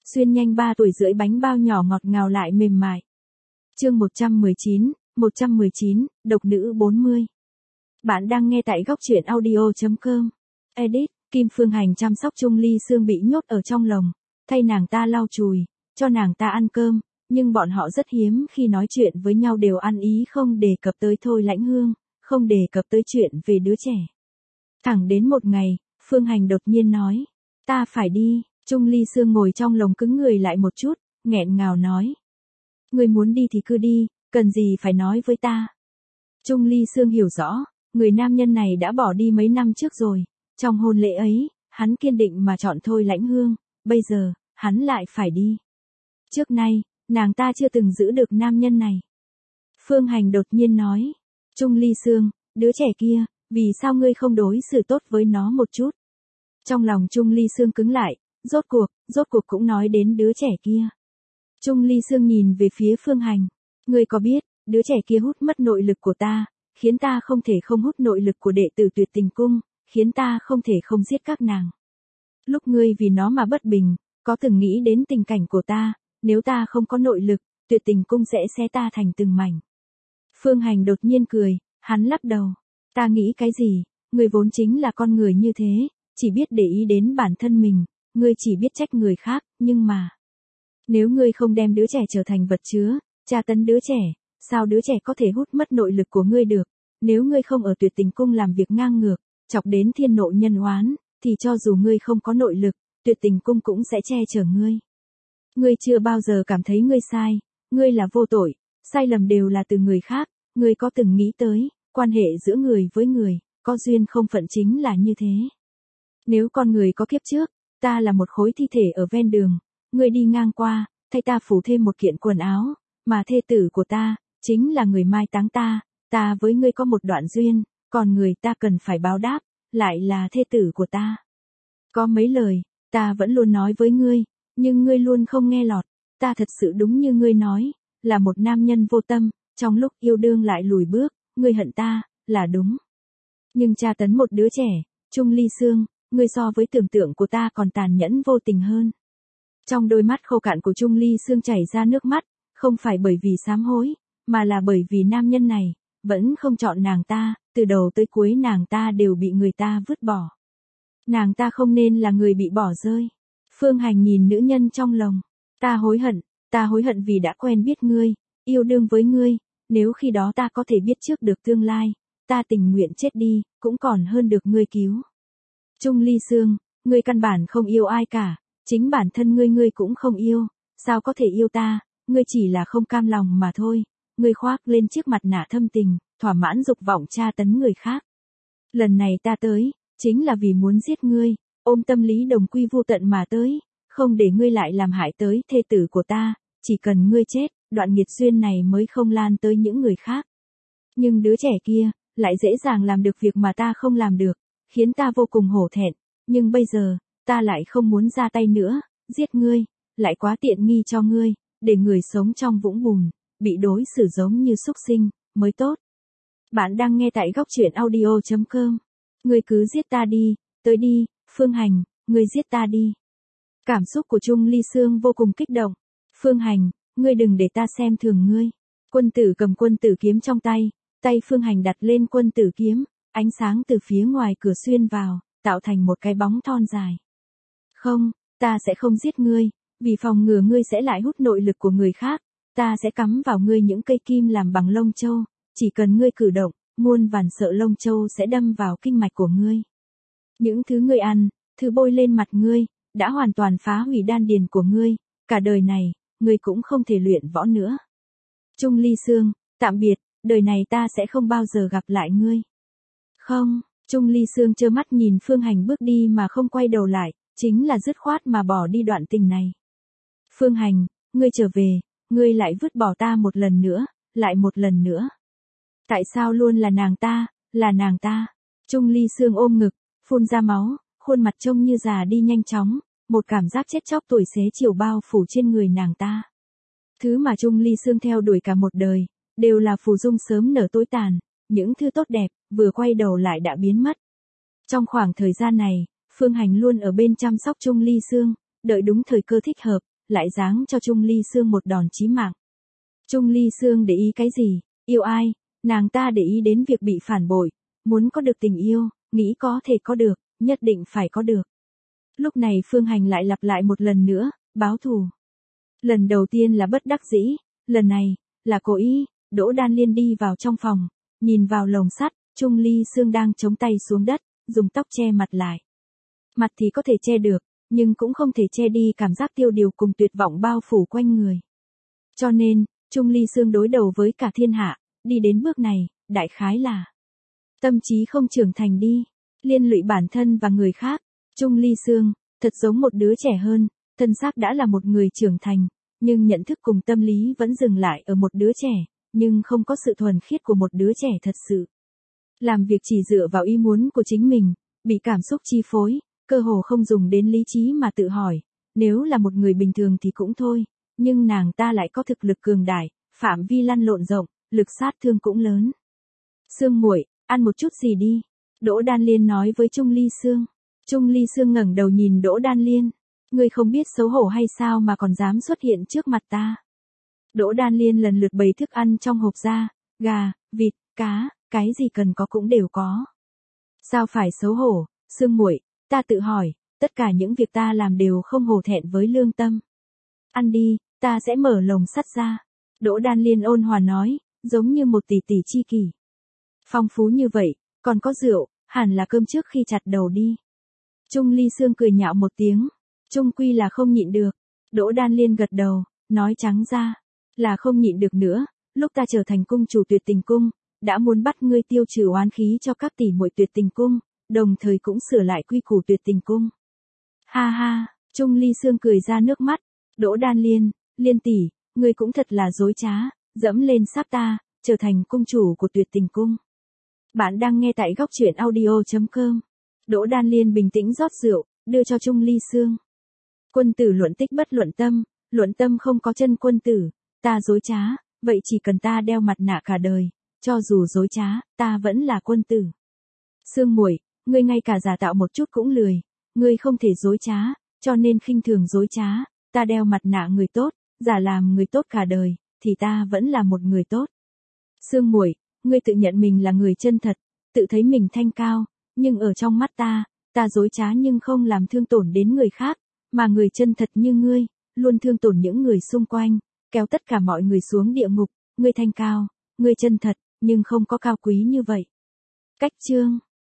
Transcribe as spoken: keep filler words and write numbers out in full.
xuyên nhanh ba tuổi rưỡi bánh bao nhỏ ngọt ngào lại mềm mại. Chương một trăm mười chín, một trăm mười chín, độc nữ bốn mươi. Bạn đang nghe tại góc truyện audio chấm com. Edit, Kim Phương Hành chăm sóc Chung Ly Sương bị nhốt ở trong lồng, thay nàng ta lau chùi, cho nàng ta ăn cơm, nhưng bọn họ rất hiếm khi nói chuyện với nhau đều ăn ý không đề cập tới Thôi Lãnh Hương, không đề cập tới chuyện về đứa trẻ. Thẳng đến một ngày, Phương Hành đột nhiên nói, ta phải đi. Chung Ly Sương ngồi trong lồng cứng người lại một chút, nghẹn ngào nói. Ngươi muốn đi thì cứ đi, cần gì phải nói với ta. Chung Ly Sương hiểu rõ, người nam nhân này đã bỏ đi mấy năm trước rồi, trong hôn lễ ấy, hắn kiên định mà chọn Thôi Lãnh Hương, bây giờ, hắn lại phải đi. Trước nay, nàng ta chưa từng giữ được nam nhân này. Phương Hành đột nhiên nói, Chung Ly Sương, đứa trẻ kia, vì sao ngươi không đối xử tốt với nó một chút? Trong lòng Chung Ly Sương cứng lại, rốt cuộc, rốt cuộc cũng nói đến đứa trẻ kia. Chung Ly Sương nhìn về phía Phương Hành, ngươi có biết, đứa trẻ kia hút mất nội lực của ta, khiến ta không thể không hút nội lực của đệ tử Tuyệt Tình Cung, khiến ta không thể không giết các nàng. Lúc ngươi vì nó mà bất bình, có từng nghĩ đến tình cảnh của ta, nếu ta không có nội lực, Tuyệt Tình Cung sẽ xé ta thành từng mảnh. Phương Hành đột nhiên cười, hắn lắc đầu, ta nghĩ cái gì, ngươi vốn chính là con người như thế, chỉ biết để ý đến bản thân mình, ngươi chỉ biết trách người khác, nhưng mà, nếu ngươi không đem đứa trẻ trở thành vật chứa, tra tấn đứa trẻ, sao đứa trẻ có thể hút mất nội lực của ngươi được? Nếu ngươi không ở Tuyệt Tình Cung làm việc ngang ngược, chọc đến thiên nộ nhân oán, thì cho dù ngươi không có nội lực, Tuyệt Tình Cung cũng sẽ che chở ngươi. Ngươi chưa bao giờ cảm thấy ngươi sai, ngươi là vô tội, sai lầm đều là từ người khác, ngươi có từng nghĩ tới, quan hệ giữa người với người, có duyên không phận chính là như thế. Nếu con người có kiếp trước, ta là một khối thi thể ở ven đường, ngươi đi ngang qua, thay ta phủ thêm một kiện quần áo, mà thê tử của ta, chính là người mai táng ta, ta với ngươi có một đoạn duyên, còn người ta cần phải báo đáp, lại là thê tử của ta. Có mấy lời, ta vẫn luôn nói với ngươi, nhưng ngươi luôn không nghe lọt, ta thật sự đúng như ngươi nói, là một nam nhân vô tâm, trong lúc yêu đương lại lùi bước, ngươi hận ta, là đúng. Nhưng tra tấn một đứa trẻ, Chung Ly Sương, ngươi so với tưởng tượng của ta còn tàn nhẫn vô tình hơn. Trong đôi mắt khô cạn của Chung Ly Sương chảy ra nước mắt, không phải bởi vì sám hối, mà là bởi vì nam nhân này, vẫn không chọn nàng ta, từ đầu tới cuối nàng ta đều bị người ta vứt bỏ. Nàng ta không nên là người bị bỏ rơi. Phương Hành nhìn nữ nhân trong lòng, ta hối hận, ta hối hận vì đã quen biết ngươi, yêu đương với ngươi, nếu khi đó ta có thể biết trước được tương lai, ta tình nguyện chết đi, cũng còn hơn được ngươi cứu. Chung Ly Sương, ngươi căn bản không yêu ai cả, chính bản thân ngươi ngươi cũng không yêu, sao có thể yêu ta, ngươi chỉ là không cam lòng mà thôi, ngươi khoác lên chiếc mặt nạ thâm tình, thỏa mãn dục vọng tra tấn người khác. Lần này ta tới, chính là vì muốn giết ngươi, ôm tâm lý đồng quy vu tận mà tới, không để ngươi lại làm hại tới thê tử của ta, chỉ cần ngươi chết, đoạn nghiệt duyên này mới không lan tới những người khác. Nhưng đứa trẻ kia, lại dễ dàng làm được việc mà ta không làm được, khiến ta vô cùng hổ thẹn, nhưng bây giờ, ta lại không muốn ra tay nữa, giết ngươi, lại quá tiện nghi cho ngươi, để người sống trong vũng bùn, bị đối xử giống như súc sinh, mới tốt. Bạn đang nghe tại góc truyện audio chấm com. Ngươi cứ giết ta đi, tới đi, Phương Hành, ngươi giết ta đi. Cảm xúc của Chung Ly Sương vô cùng kích động. Phương Hành, ngươi đừng để ta xem thường ngươi. Quân tử cầm quân tử kiếm trong tay, tay Phương Hành đặt lên quân tử kiếm, ánh sáng từ phía ngoài cửa xuyên vào, tạo thành một cái bóng thon dài. Không, ta sẽ không giết ngươi, vì phòng ngừa ngươi sẽ lại hút nội lực của người khác, ta sẽ cắm vào ngươi những cây kim làm bằng lông châu, chỉ cần ngươi cử động, muôn vàn sợi lông châu sẽ đâm vào kinh mạch của ngươi. Những thứ ngươi ăn, thứ bôi lên mặt ngươi, đã hoàn toàn phá hủy đan điền của ngươi, cả đời này, ngươi cũng không thể luyện võ nữa. Chung Ly Sương, tạm biệt, đời này ta sẽ không bao giờ gặp lại ngươi. Không, Chung Ly Sương trơ mắt nhìn Phương Hành bước đi mà không quay đầu lại, chính là dứt khoát mà bỏ đi đoạn tình này. Phương Hành, ngươi trở về, ngươi lại vứt bỏ ta một lần nữa, lại một lần nữa. Tại sao luôn là nàng ta, là nàng ta? Chung Ly Sương ôm ngực, phun ra máu, khuôn mặt trông như già đi nhanh chóng, một cảm giác chết chóc tuổi xế chiều bao phủ trên người nàng ta. Thứ mà Chung Ly Sương theo đuổi cả một đời, đều là phù dung sớm nở tối tàn, những thứ tốt đẹp, vừa quay đầu lại đã biến mất. Trong khoảng thời gian này, Phương Hành luôn ở bên chăm sóc Chung Ly Sương, đợi đúng thời cơ thích hợp, lại giáng cho Trung Ly Sương một đòn chí mạng. Trung Ly Sương để ý cái gì? Yêu ai? Nàng ta để ý đến việc bị phản bội, muốn có được tình yêu, nghĩ có thể có được, nhất định phải có được. Lúc này Phương Hành lại lặp lại một lần nữa, báo thù. Lần đầu tiên là bất đắc dĩ, lần này, là cố ý. Đỗ Đan Liên đi vào trong phòng, nhìn vào lồng sắt, Trung Ly Sương đang chống tay xuống đất, dùng tóc che mặt lại. Mặt thì có thể che được, nhưng cũng không thể che đi cảm giác tiêu điều cùng tuyệt vọng bao phủ quanh người. Cho nên, Trung Ly Sương đối đầu với cả thiên hạ, đi đến bước này, đại khái là tâm trí không trưởng thành đi, liên lụy bản thân và người khác. Trung Ly Sương, thật giống một đứa trẻ hơn, thân xác đã là một người trưởng thành, nhưng nhận thức cùng tâm lý vẫn dừng lại ở một đứa trẻ, nhưng không có sự thuần khiết của một đứa trẻ thật sự. Làm việc chỉ dựa vào ý muốn của chính mình, bị cảm xúc chi phối, cơ hồ không dùng đến lý trí mà tự hỏi, nếu là một người bình thường thì cũng thôi, nhưng nàng ta lại có thực lực cường đại, phạm vi lăn lộn rộng, lực sát thương cũng lớn. Sương muội, ăn một chút gì đi. Đỗ Đan Liên nói với Trung Ly Sương. Trung Ly Sương ngẩng đầu nhìn Đỗ Đan Liên. Ngươi không biết xấu hổ hay sao mà còn dám xuất hiện trước mặt ta. Đỗ Đan Liên lần lượt bày thức ăn trong hộp ra, gà, vịt, cá, cái gì cần có cũng đều có. Sao phải xấu hổ, Sương muội, ta tự hỏi, tất cả những việc ta làm đều không hổ thẹn với lương tâm. Ăn đi, ta sẽ mở lồng sắt ra. Đỗ Đan Liên ôn hòa nói, giống như một tỷ tỷ chi kỷ. Phong phú như vậy, còn có rượu, hẳn là cơm trước khi chặt đầu đi. Trung Ly Sương cười nhạo một tiếng, trung quy là không nhịn được. Đỗ Đan Liên gật đầu, nói trắng ra, là không nhịn được nữa, lúc ta trở thành cung chủ Tuyệt Tình Cung, đã muốn bắt ngươi tiêu trừ oán khí cho các tỷ muội Tuyệt Tình Cung, đồng thời cũng sửa lại quy củ Tuyệt Tình Cung. Ha ha, Trung Ly Sương cười ra nước mắt, Đỗ Đan Liên, Liên tỷ, ngươi cũng thật là dối trá, dẫm lên xác ta, trở thành cung chủ của Tuyệt Tình Cung. Bạn đang nghe tại góc truyện audio chấm com. Đỗ Đan Liên bình tĩnh rót rượu, đưa cho Trung Ly Sương. Quân tử luận tích bất luận tâm, luận tâm không có chân quân tử, ta dối trá, vậy chỉ cần ta đeo mặt nạ cả đời, cho dù dối trá, ta vẫn là quân tử. Sương muội, ngươi ngay cả giả tạo một chút cũng lười, ngươi không thể dối trá, cho nên khinh thường dối trá, ta đeo mặt nạ người tốt, giả làm người tốt cả đời, thì ta vẫn là một người tốt. Sương muội, ngươi tự nhận mình là người chân thật, tự thấy mình thanh cao, nhưng ở trong mắt ta, ta dối trá nhưng không làm thương tổn đến người khác, mà người chân thật như ngươi, luôn thương tổn những người xung quanh, kéo tất cả mọi người xuống địa ngục, ngươi thanh cao, ngươi chân thật, nhưng không có cao quý như vậy. Cách chương